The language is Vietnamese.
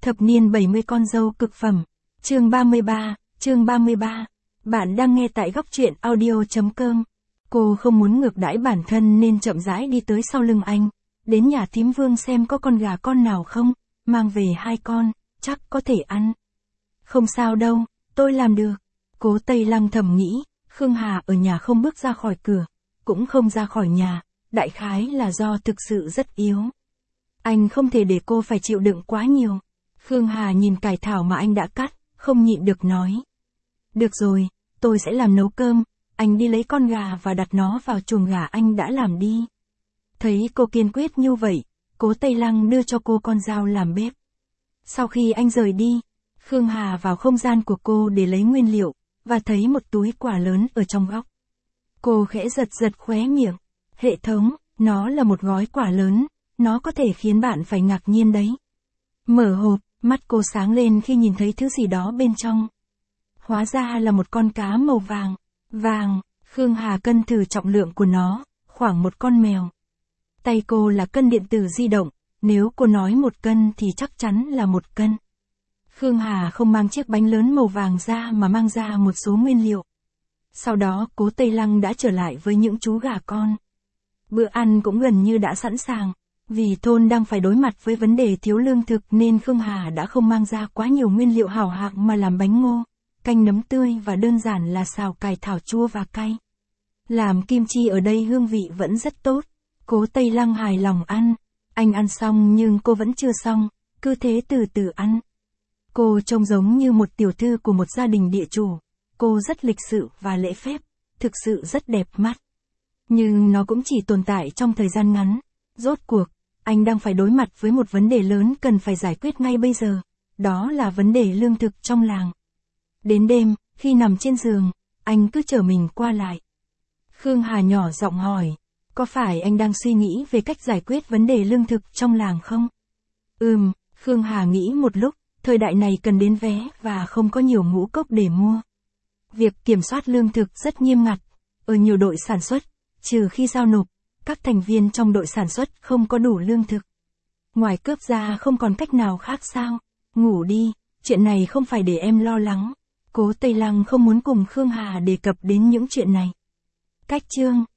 Thập niên 70 con dâu cực phẩm. Chương 33. Bạn đang nghe tại góc truyện audio.com. Cô không muốn ngược đãi bản thân nên chậm rãi đi tới sau lưng anh. Đến nhà thím Vương xem có con gà con nào không, mang về 2 con, chắc có thể ăn. Không sao đâu, tôi làm được. Cố Tây Lăng thầm nghĩ, Khương Hà ở nhà không bước ra khỏi cửa, cũng không ra khỏi nhà, đại khái là do thực sự rất yếu. Anh không thể để cô phải chịu đựng quá nhiều. Khương Hà nhìn cải thảo mà anh đã cắt, không nhịn được nói. Được rồi, tôi sẽ làm nấu cơm, anh đi lấy con gà và đặt nó vào chuồng gà anh đã làm đi. Thấy cô kiên quyết như vậy, Cố Tây Lăng đưa cho cô con dao làm bếp. Sau khi anh rời đi, Khương Hà vào không gian của cô để lấy nguyên liệu, và thấy một túi quả lớn ở trong góc. Cô khẽ giật khóe miệng. Hệ thống, nó là một gói quả lớn, nó có thể khiến bạn phải ngạc nhiên đấy. Mở hộp, mắt cô sáng lên khi nhìn thấy thứ gì đó bên trong. Hóa ra là một con cá màu vàng. Vàng, Khương Hà cân thử trọng lượng của nó, khoảng 1 con mèo. Tay cô là cân điện tử di động, nếu cô nói 1 cân thì chắc chắn là 1 cân. Khương Hà không mang chiếc bánh lớn màu vàng ra mà mang ra một số nguyên liệu. Sau đó Cố Tây Lăng đã trở lại với những chú gà con. Bữa ăn cũng gần như đã sẵn sàng. Vì thôn đang phải đối mặt với vấn đề thiếu lương thực nên Khương Hà đã không mang ra quá nhiều nguyên liệu hảo hạng mà làm bánh ngô, canh nấm tươi và đơn giản là xào cải thảo chua và cay. Làm kim chi ở đây hương vị vẫn rất tốt. Cố Tây Lăng hài lòng ăn. Anh ăn xong nhưng cô vẫn chưa xong, cứ thế từ từ ăn. Cô trông giống như một tiểu thư của một gia đình địa chủ. Cô rất lịch sự và lễ phép, thực sự rất đẹp mắt. Nhưng nó cũng chỉ tồn tại trong thời gian ngắn. Rốt cuộc, anh đang phải đối mặt với một vấn đề lớn cần phải giải quyết ngay bây giờ. Đó là vấn đề lương thực trong làng. Đến đêm, khi nằm trên giường, anh cứ trở mình qua lại. Khương Hà nhỏ giọng hỏi, có phải anh đang suy nghĩ về cách giải quyết vấn đề lương thực trong làng không? Khương Hà nghĩ một lúc, thời đại này cần đến vé và không có nhiều ngũ cốc để mua. Việc kiểm soát lương thực rất nghiêm ngặt. Ở nhiều đội sản xuất, trừ khi giao nộp, các thành viên trong đội sản xuất không có đủ lương thực. Ngoài cướp ra không còn cách nào khác sao? Ngủ đi, chuyện này không phải để em lo lắng. Cố Tây Lăng không muốn cùng Khương Hà đề cập đến những chuyện này. Cách chương